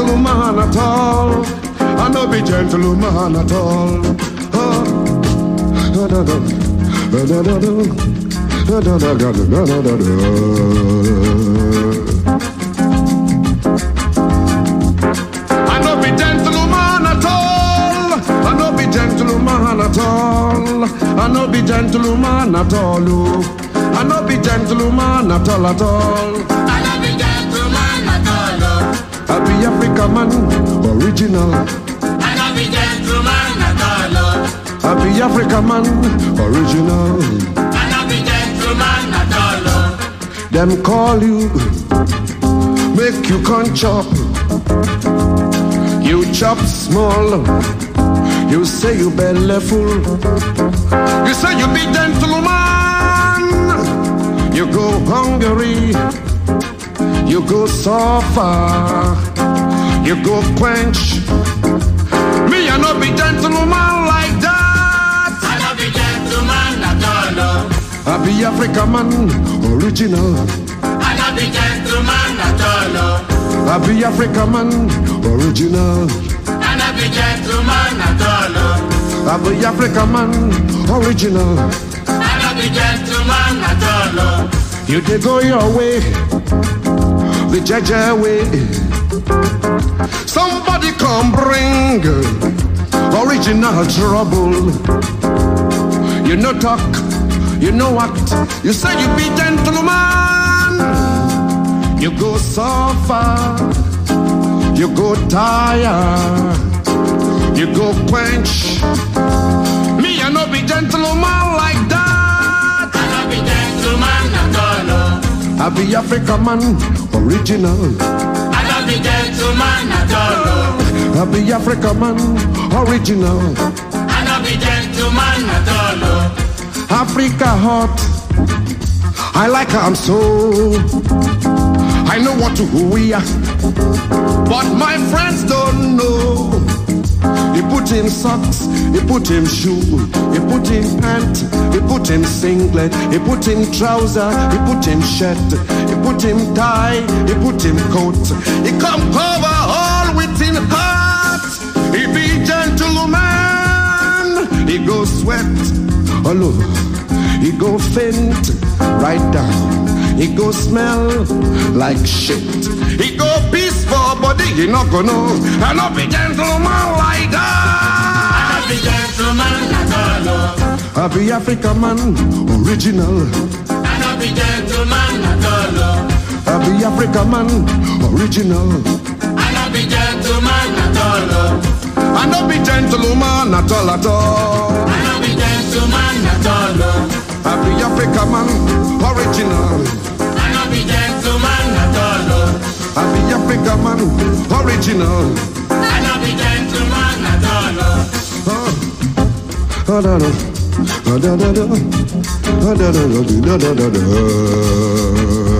gentleman at all. I no be gentleman at all. I no be gentleman at all. I no be gentleman at all. I no be gentleman at all. I no be gentleman at all at all. I no be gentleman at all. I be African man, original. I no be gentleman at all. I be African man, original. I no be gentleman at all. Them call you, make you can chop. You chop small. You say you belly full. You say you be gentleman. You go hungry. You go suffer. You go quench. Me, I no be gentleman like that. I no be gentleman at all. I be African man, original. I no be gentleman at all. I be African man, original. I no be gentleman at all. I be African man, original. I no be gentleman at all. You dey go your way, the Jaja way. Somebody come bring original trouble. You no talk, you no act. You say you be gentleman. You go suffer, you go tire, you go quench. Me, I no be gentleman like that. I no be gentleman at all. I be African man, original. I no be gentleman at all. I be African man, original. I no be gentleman at all. Africa hot, I like her, I'm so. I know what to who we are, but my friends don't know. He put him socks, he put him shoe, he put him pant, he put him singlet, he put him trouser, he put him shirt, he put him tie, he put him coat. He come cover all within heart. He be gentleman, he go sweat, hello, he go faint, right down. He go smell like shit. He go peaceful, body he not gonna know. I no be gentleman like that. I no be gentleman at all. I be African man, original. I no be gentleman at all. I be African man, original. I no be gentleman at all. I no be gentleman at all at all. I no be gentleman at all. I be African man, original. I no be gentleman at all. I be African man, original. I no be gentleman at all. Da da da da da da da da da.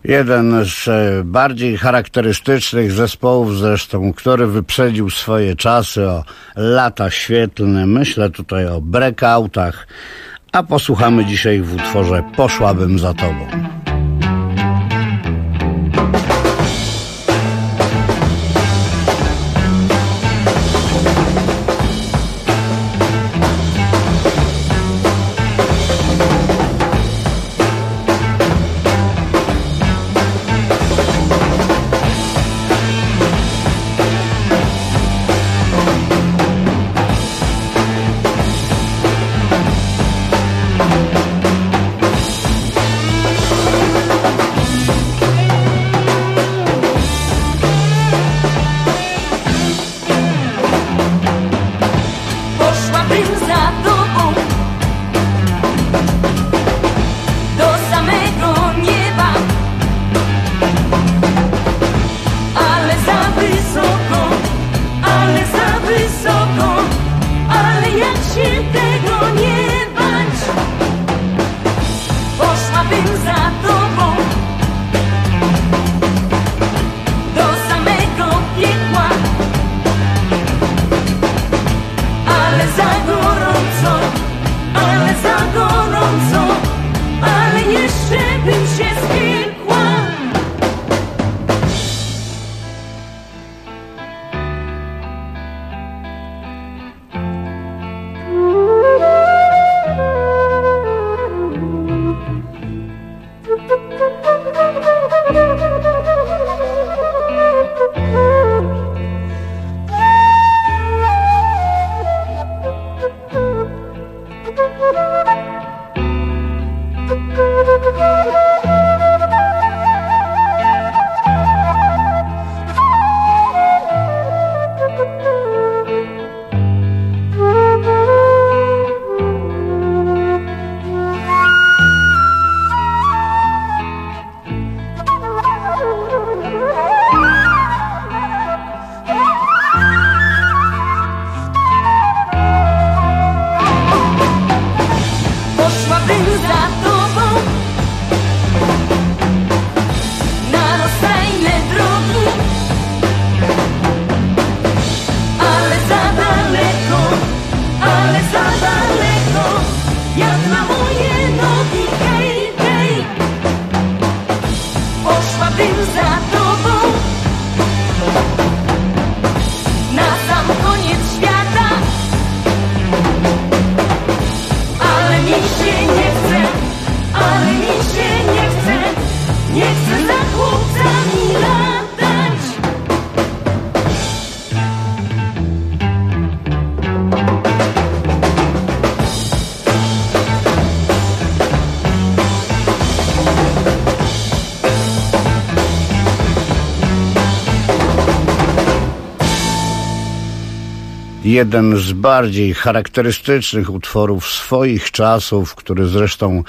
Jeden z bardziej charakterystycznych zespołów zresztą, który wyprzedził swoje czasy o lata świetlne. Myślę tutaj o Breakoutach, a posłuchamy dzisiaj w utworze Poszłabym za tobą. Jeden z bardziej charakterystycznych utworów swoich czasów, który zresztą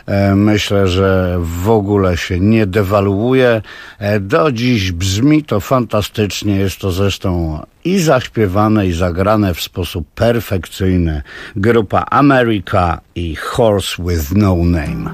myślę, że w ogóle się nie dewaluuje. Do dziś brzmi to fantastycznie, jest to zresztą i zaśpiewane, i zagrane w sposób perfekcyjny. Grupa America i Horse with No Name.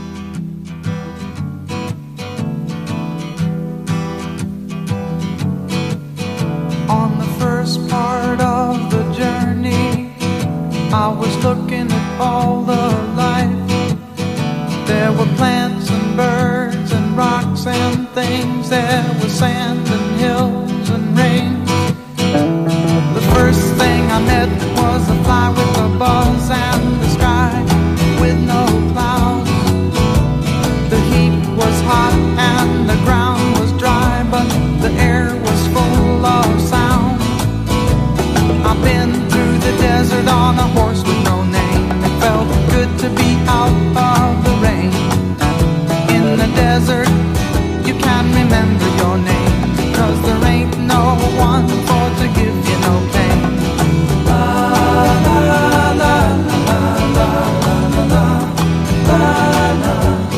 I was looking at all the life. There were plants and birds and rocks and things. There was sand and hills and rain. The first thing I met was a fly with a buzz and the sky with no clouds. The heat was hot and the ground was dry, but the air was full of sound. I've been through the desert on a horse with no name. It felt good to be out of the rain. In the desert, you can't remember your name, 'cause there ain't no one for to give you no pain. La la la la la la la la la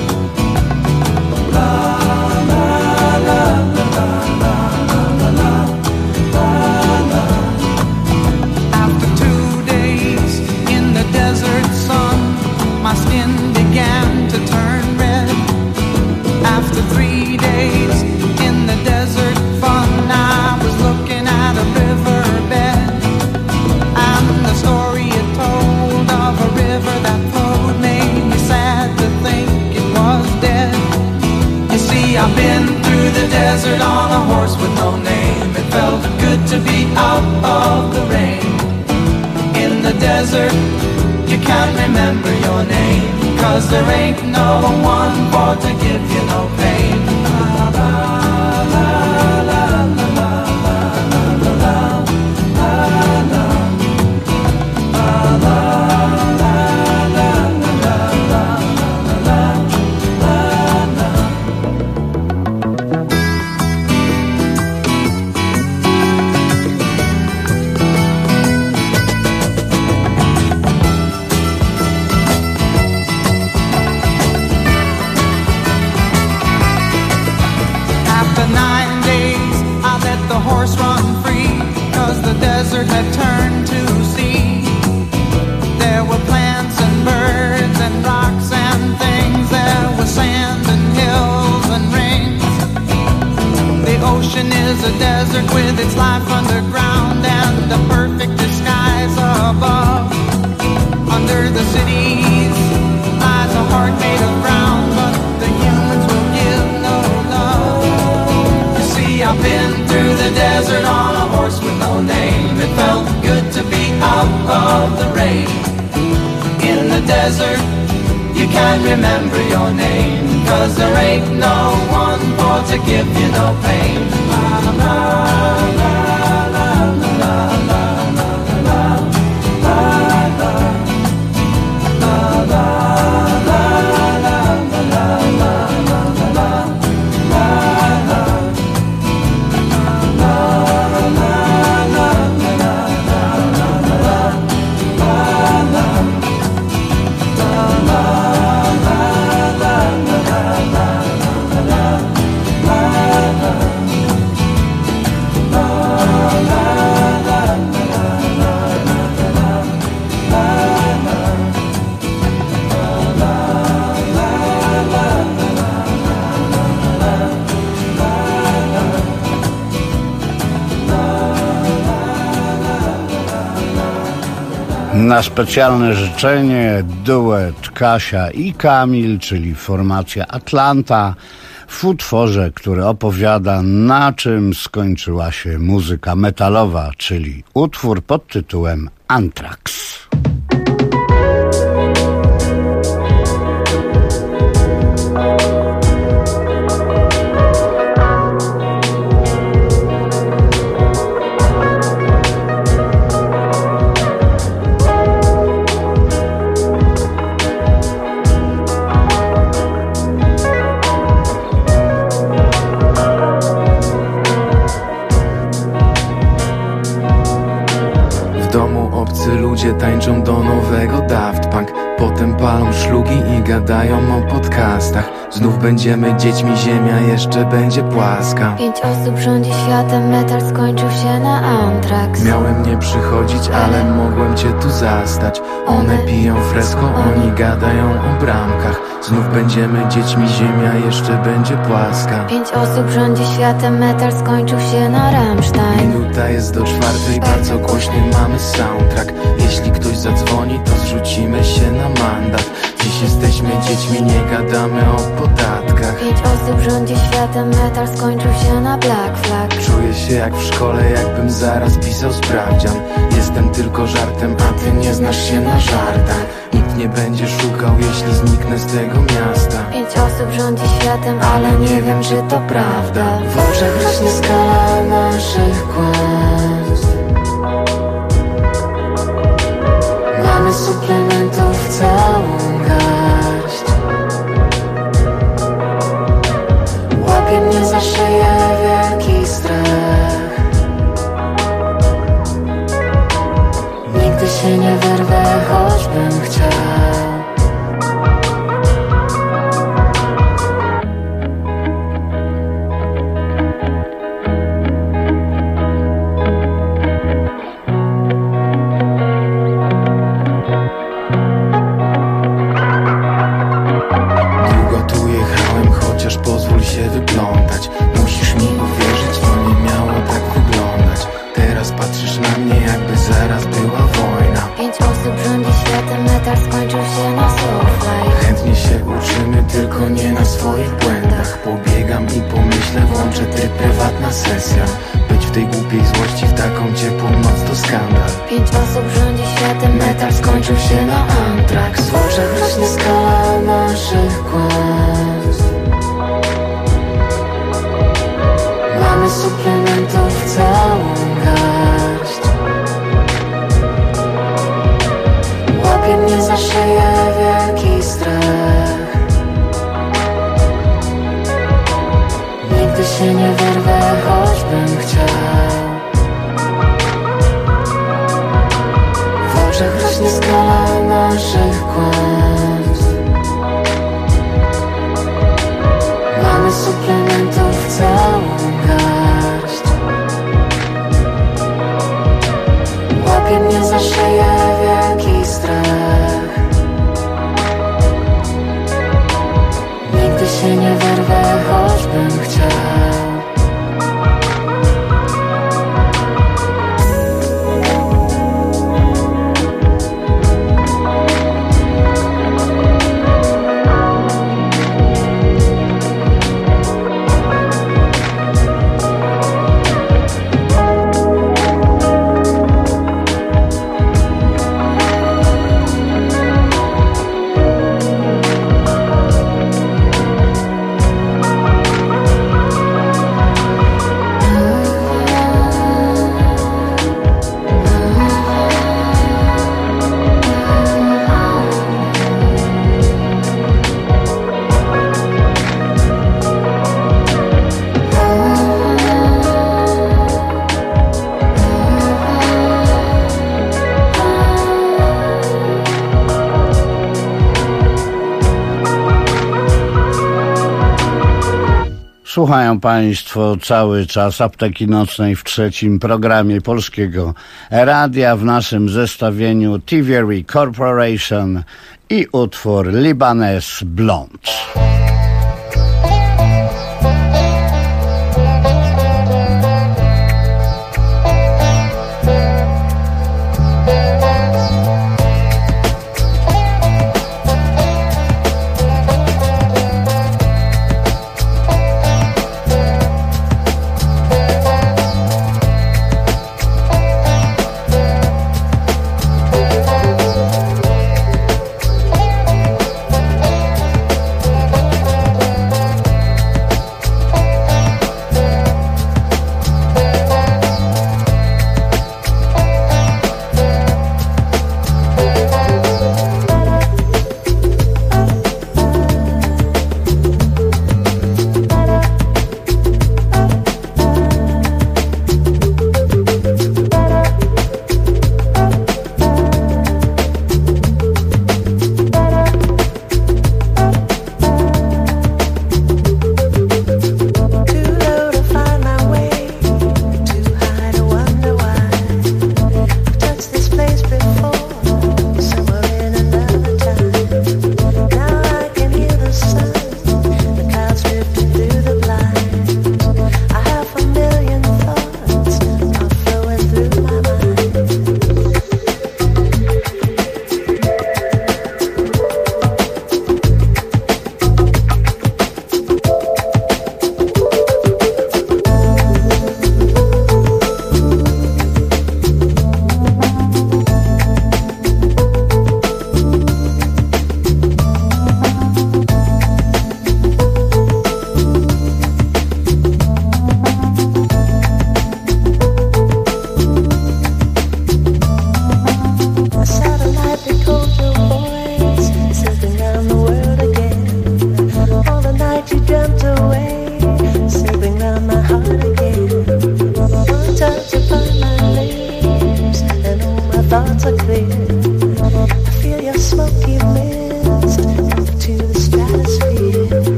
la la la. After 2 days in the desert sun, my skin began to turn red. I've been through the desert on a horse with no name. It felt good to be out of the rain. In the desert, you can't remember your name, 'cause there ain't no one for to give you no pain. Had turned to sea. There were plants and birds and rocks and things. There was sand and hills and rings. The ocean is a desert with its life underground and a perfect disguise above. Under the cities lies a heart made of brown, but the humans will give no love. You see, I've been through the desert on a horse with no name. It felt good to be out of the rain. In the desert, you can't remember your name, 'cause there ain't no one for to give you no pain. La, la, la, la, la, la, la, la, la, la, la, la. Na specjalne życzenie duet Kasia i Kamil, czyli formacja Atlanta, w utworze, który opowiada, na czym skończyła się muzyka metalowa, czyli utwór pod tytułem Anthrax. Ludzie tańczą do nowego Daft Punk, potem palą szlugi i gadają o podcastach. Znów będziemy dziećmi, ziemia jeszcze będzie płaska. 5 osób rządzi światem, metal skończył się na Anthrax. Miałem nie przychodzić, ale mogłem cię tu zastać. One piją fresco, oni gadają o bramkach. Znów będziemy dziećmi, ziemia jeszcze będzie płaska. 5 osób rządzi światem, metal skończył się na Rammstein. Minuta jest do 4, bardzo głośny mamy soundtrack. Jeśli ktoś zadzwoni, to zrzucimy się na mandat. Dziś jesteśmy dziećmi, nie gadamy o podatkach. 5 osób rządzi światem, metal skończył się na Black Flag. Czuję się jak w szkole, jakbym zaraz pisał sprawdzian. Jestem tylko żartem, a ty nie znasz się na żartach. Nikt nie będzie szukał, jeśli zniknę z tego miasta. 5 osób rządzi światem, ale nie wiem, czy to prawda. W oczach rośnie skala naszych kłamstw. Mamy suplementów całą garść. Łapie mnie za szyję wielki strach. Nigdy się nie wyrwę, choćbym chciał. jak prywatna sesja. Być w tej głupiej złości, w taką ciepłą noc to skandal. 5 osób rządzi światem, metal skończył się na Antrax. W oczach rośnie skala naszych kłamstw. Mamy suplementów całą garść. Łapie mnie za szyję wielki strach. Nigdy się nie wyrwę, choćbym chciał. W oczach rośnie skala naszych kłamstw. Mamy suplementów całą garść. Łapie mnie za szyję wielki strach. Nigdy się nie wyrwę, choćbym chciał. Słuchają Państwo cały czas Apteki Nocnej w trzecim programie Polskiego Radia, w naszym zestawieniu Thievery Corporation i utwór Libanese Blonde.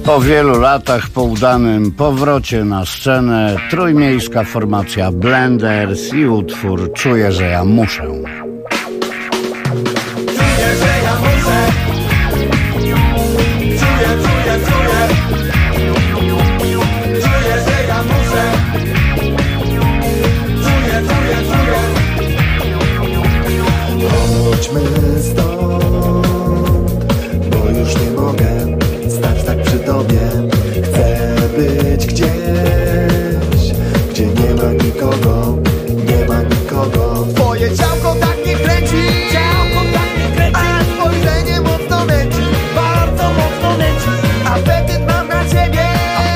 Po wielu latach, po udanym powrocie na scenę, trójmiejska formacja Blenders i utwór Czuję, że ja muszę. Czuję, że ja muszę. Czuję, czuję, czuję. Czuję, że ja muszę. Czuję, czuję, czuję. Chodźmy stąd, bo już nie mogę stać tak przy tobie. Chcę być gdzieś, gdzie nie ma nikogo, nie ma nikogo. Twoje ciałko tak mnie kręci, a spojrzenie mocno nęci, bardzo mocno nęci. Apetyt mam na ciebie,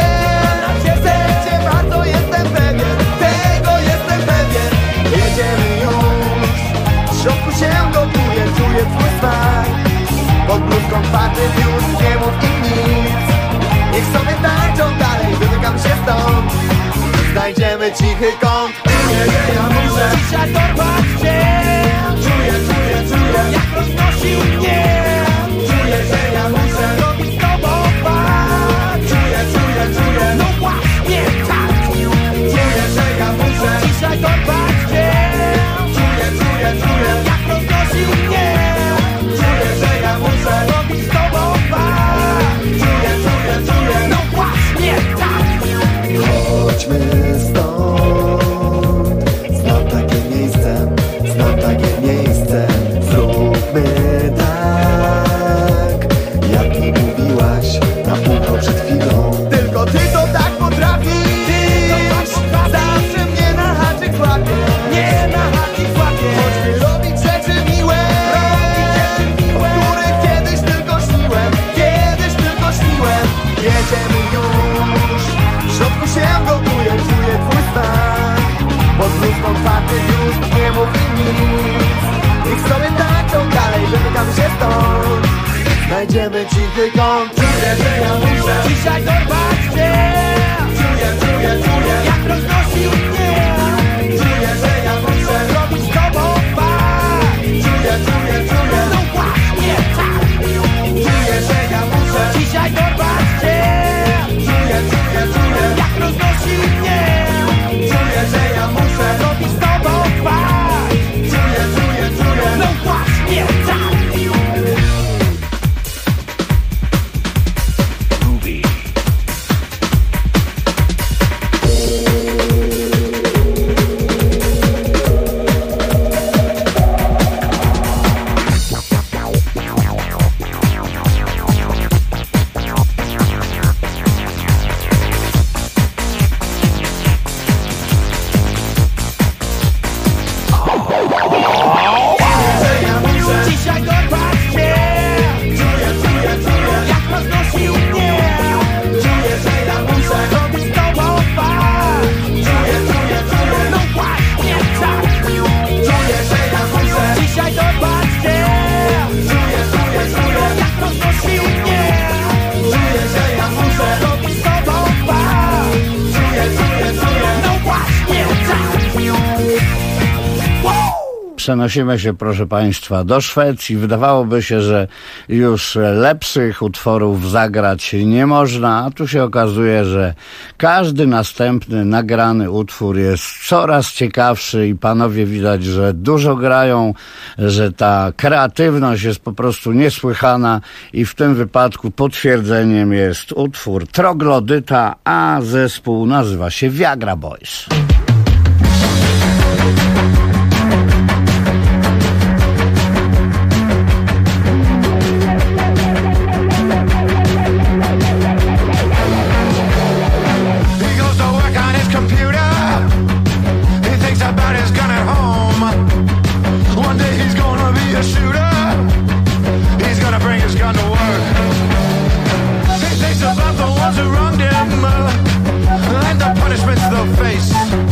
serce bardzo jestem pewien, tego jestem pewien. Jedziemy już, w środku się gotuję, czuję twój smak. Pod bluzką patrzę już, nie mów im nic. Niech sobie tańczą dalej, wymykam się stąd. Znajdziemy cichy kąt. Czuję, że ja muszę dzisiaj dorwać cię. Czuję, czuję, czuję, jak roznosił mnie. Czuję, że ja muszę robić z tobą fakt. Czuję, czuję, czuję, no właśnie tak. Czuję, że ja muszę dzisiaj dorwać cię. Czuję, czuję, czuję, jak roznosił mnie. Czuję, że ja muszę robić z tobą fakt. Czuję, czuję, czuję, no właśnie tak. Chodźmy stąd, znam takie miejsce, zróbmy tak, jak mi mówiłaś na ucho przed chwilą. Tylko ty to tak potrafisz, zawsze mnie na haczyk złapie, Chodźmy robić rzeczy miłe, o których kiedyś tylko śniłem, Jedziemy już, w środku się gotuję, czuję twój smak. Pod bluzką twardy już, nie mów im nic. Niech sobie tańczą dalej, wymykam się stąd. Znajdziemy cichy kąt. Czuję, że ja muszę dzisiaj dorwać cię. Czuję, czuję, czuję, jak roznosił mnie. Czuję, że ja muszę robić z tobą fakt. Czuję, czuję, czuję, no właśnie tak. Czuję, że ja muszę dzisiaj dorwać cię. Czuję, czuję, czuję, jak roznosił mnie. Czuję, że ja muszę robić z tobą fakt. Czuję, czuję, czuję, no właśnie tak. Dzisiaj dorwać cię. Czuję, czuję, czuję, jak roznosił mnie. Czuję, że ja muszę robić z tobą fakt. Czuję, czuję, czuję, no właśnie tak. Czuję, że ja muszę dzisiaj dorwać cię. Czuję, czuję, czuję, jak roznosił mnie. Czuję, że ja muszę robić z tobą fakt. Czuję, czuję, czuję, no właśnie tak. Przenosimy się, proszę Państwa, do Szwecji. Wydawałoby się, że już lepszych utworów zagrać nie można, a tu się okazuje, że każdy następny nagrany utwór jest coraz ciekawszy i panowie widać, że dużo grają, że ta kreatywność jest po prostu niesłychana i w tym wypadku potwierdzeniem jest utwór Troglodyta, a zespół nazywa się Viagra Boys. About the ones who wronged him, and the punishments they'll face.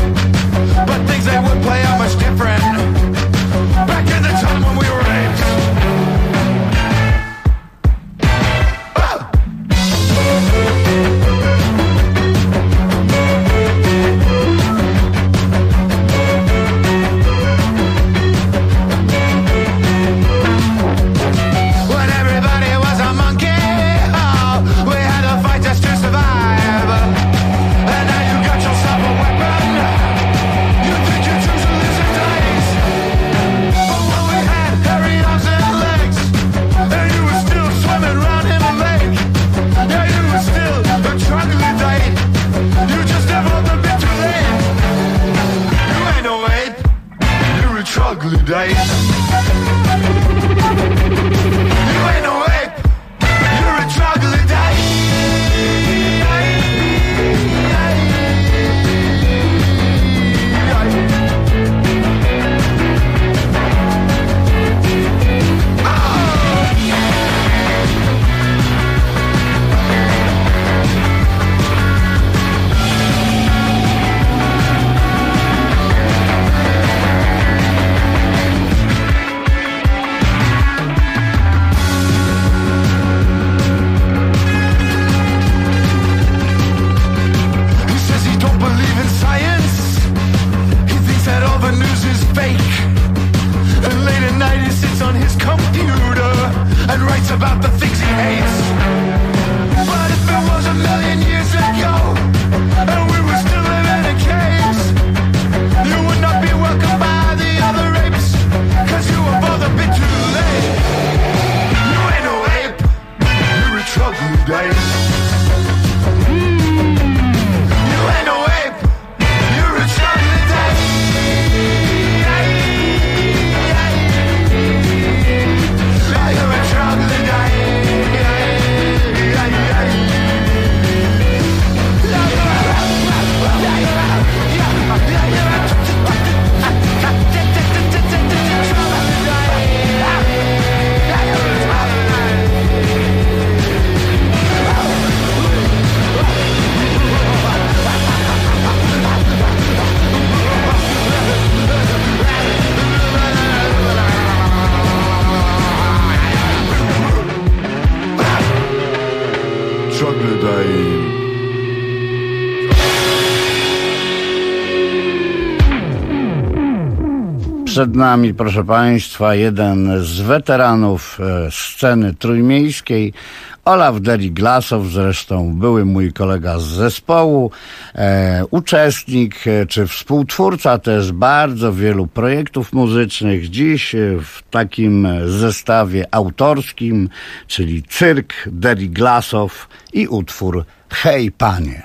Przed nami, proszę Państwa, jeden z weteranów sceny trójmiejskiej, Olaf Deriglasow, zresztą były mój kolega z zespołu, uczestnik czy współtwórca też bardzo wielu projektów muzycznych. Dziś w takim zestawie autorskim, czyli Cyrk Deriglasow i utwór Hej Panie.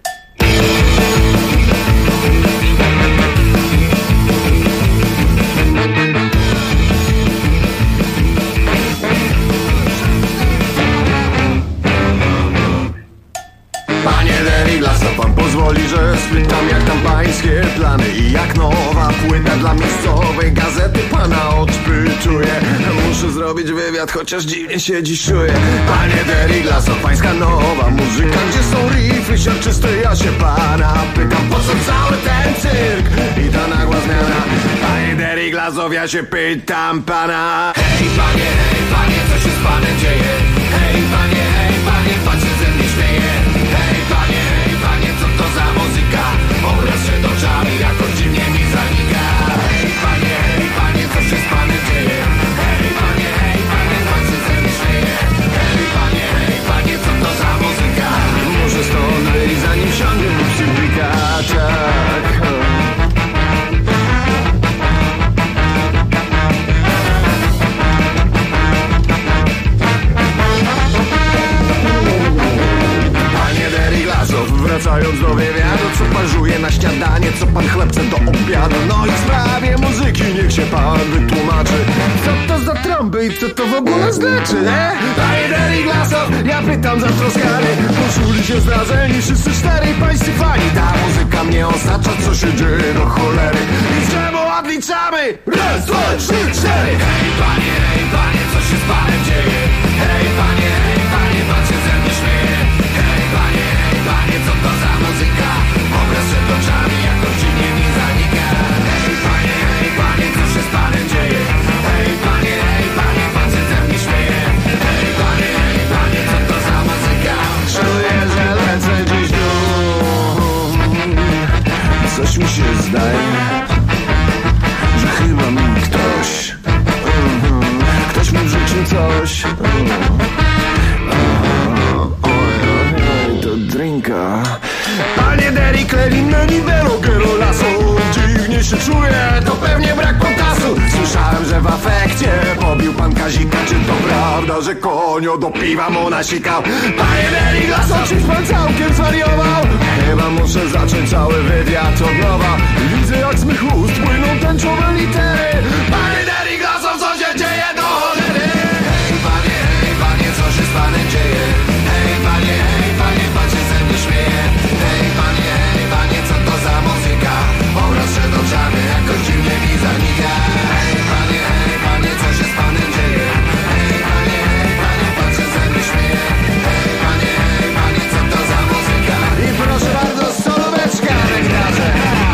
Panie Deriglasow, pan pozwoli, że spytam, jak tam pańskie plany i jak nowa płyta dla miejscowej gazety pana odpytuje. Muszę zrobić wywiad, chociaż dziwnie się dziś czuję. Panie Deriglasow, pańska nowa muzyka, gdzie są riffy siarczyste, ja się pana pytam, po co cały ten cyrk i ta nagła zmiana. Panie Deriglasow, ja się pytam pana. Hej panie, co się z panem dzieje? Hej panie, pan się ze mnie śmieje. Hej panie, co to za muzyka? Obraz przed oczami jakoś dziwnie mi zanika. Hej panie, co się z panem dzieje? Hej panie, pan się ze mnie śmieje. Hej panie, co to za muzyka? Muszę stąd wyjść, zanim siądzie mi psychika, tak. Wracając do wywiadu, co pan żuje na śniadanie, co pan chlepce do obiadu. No i w sprawie muzyki niech się pan wytłumaczy. Co to za trąby i co to w ogóle znaczy, nie? Panie Deriglasow, ja pytam zatroskany. Poczuli się zdradzeni wszyscy czterej pańscy fani. Ta muzyka mnie osacza, co się dzieje do cholery. I z czemu odliczamy? Raz, dwa, trzy, cztery. Hej panie, co się z panem dzieje? Hej panie, pan się ze mnie śmieje. Hej panie, co to za muzyka? Obraz przed oczami jakoś dziwnie mi zanika. Hej panie, co się z panem dzieje? Hej panie, pan się ze mnie śmieje. Hej panie, co to za muzyka? Czuję, że lecę gdzieś w dół. Coś mi się zdaje, że chyba mi ktoś mi wrzucił coś. Drinka. Panie Derry, Klerinne, Nivelo, Gero, Lasso. Dziwnie się czuję, to pewnie brak potasu. Słyszałem, że w afekcie pobił pan Kazika. Czy to prawda, że konio do piwa mu nasikał? Panie Deriglasow, czyś pan całkiem zwariował? Chyba muszę zacząć cały wywiad od nowa. Widzę, jak z mych ust płyną tęczowe litery. Panie Deriglasow, co się dzieje do cholery? Hej panie, co się z panem dzieje? Hej panie, pan się ze mnie śmieje. Hej panie, co to za muzyka? Obraz przed oczami jakoś dziwnie mi zanika. Hej panie, co się z panem dzieje? Hej panie, pan się ze mnie śmieje. Hej panie, co to za muzyka? I proszę bardzo, solóweczka na gitarze.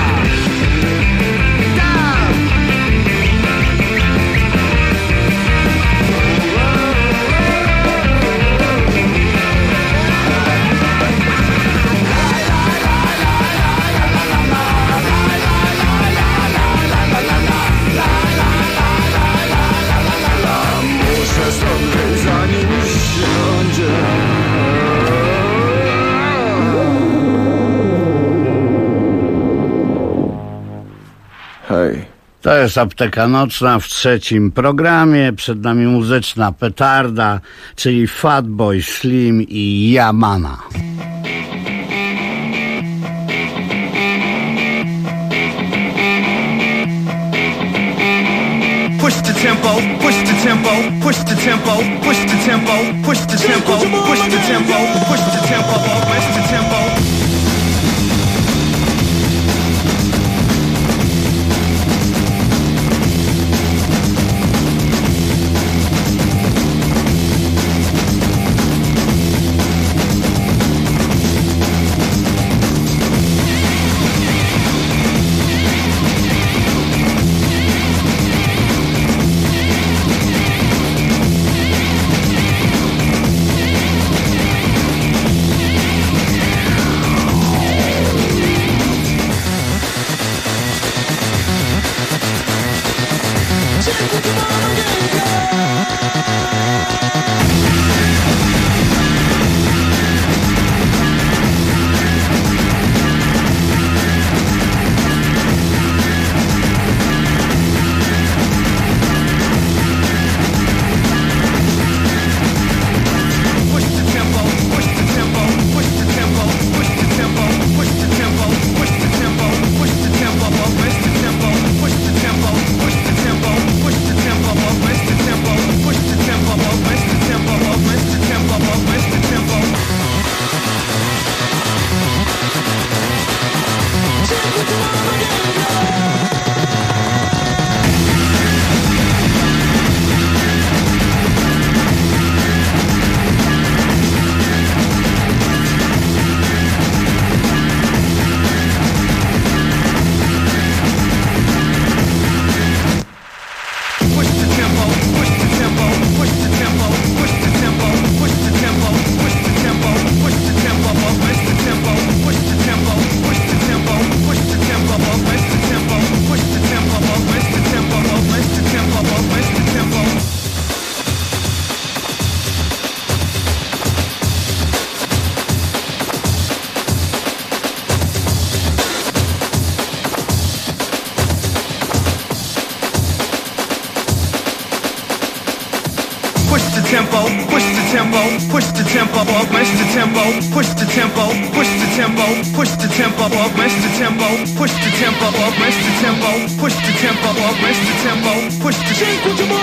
Hej. To jest Apteka Nocna w trzecim programie. Przed nami muzyczna petarda, czyli Fatboy Slim i Yamana. Push the tempo, push the tempo, push the tempo, push the tempo, push the tempo, push the tempo, push the tempo, push the tempo. tempo, push the tempo, push the tempo, augment the tempo, push the tempo, push the tempo, push the tempo, augment the tempo, push the tempo, augment the tempo, push the tempo, augment the tempo, push the tempo.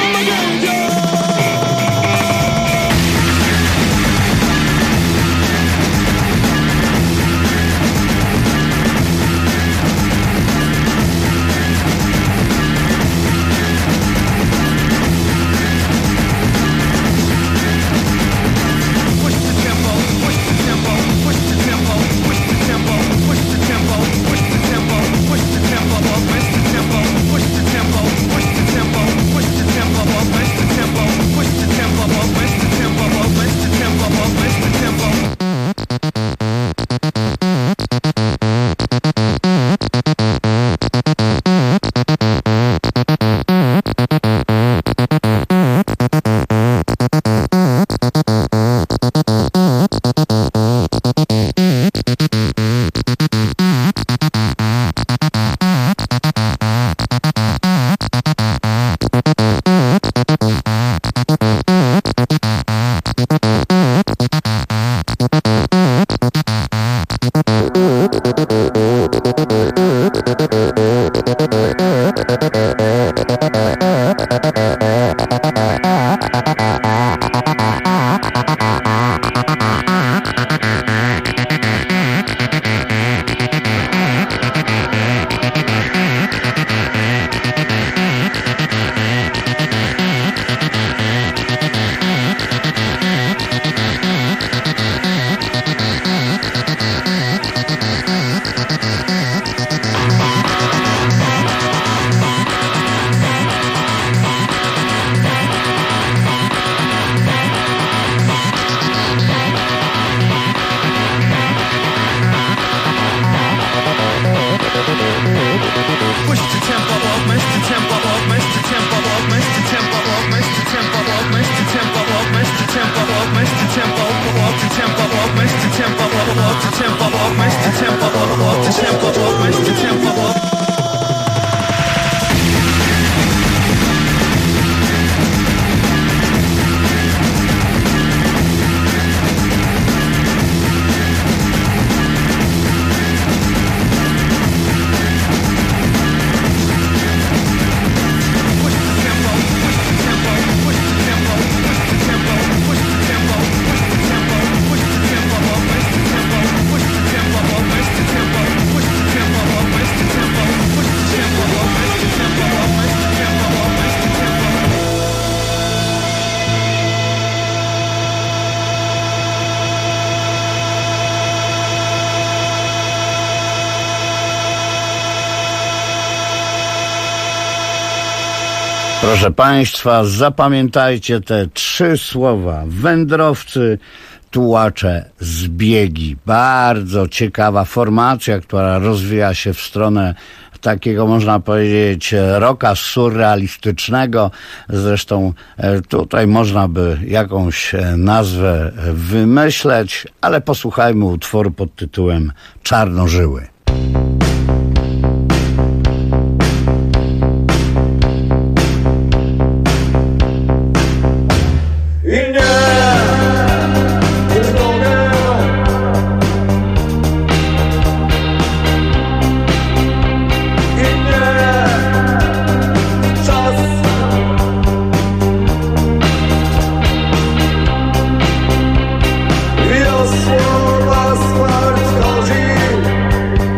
Proszę Państwa, zapamiętajcie te 3 słowa. Wędrowcy, tułacze, zbiegi. Bardzo ciekawa formacja, która rozwija się w stronę takiego, można powiedzieć, rocka surrealistycznego. Zresztą tutaj można by jakąś nazwę wymyśleć, ale posłuchajmy utworu pod tytułem Czarnożyły. Słowa smart chodzi.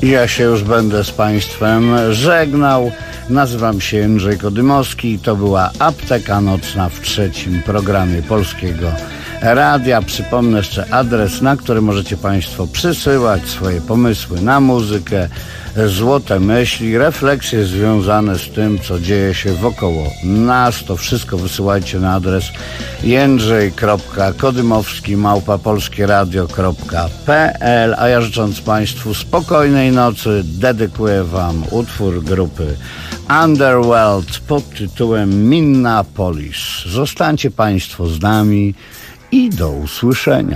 Ja się już będę z Państwem żegnał. Nazywam się Jędrzej Kodymowski i to była Apteka Nocna w trzecim programie Polskiego Radia. Przypomnę jeszcze adres, na który możecie Państwo przysyłać swoje pomysły na muzykę, złote myśli, refleksje związane z tym, co dzieje się wokoło nas. To wszystko wysyłajcie na adres jędrzej.kodymowski@polskieradio.pl. A ja, życząc Państwu spokojnej nocy, dedykuję Wam utwór grupy Underworld pod tytułem Minneapolis. Zostańcie Państwo z nami i do usłyszenia.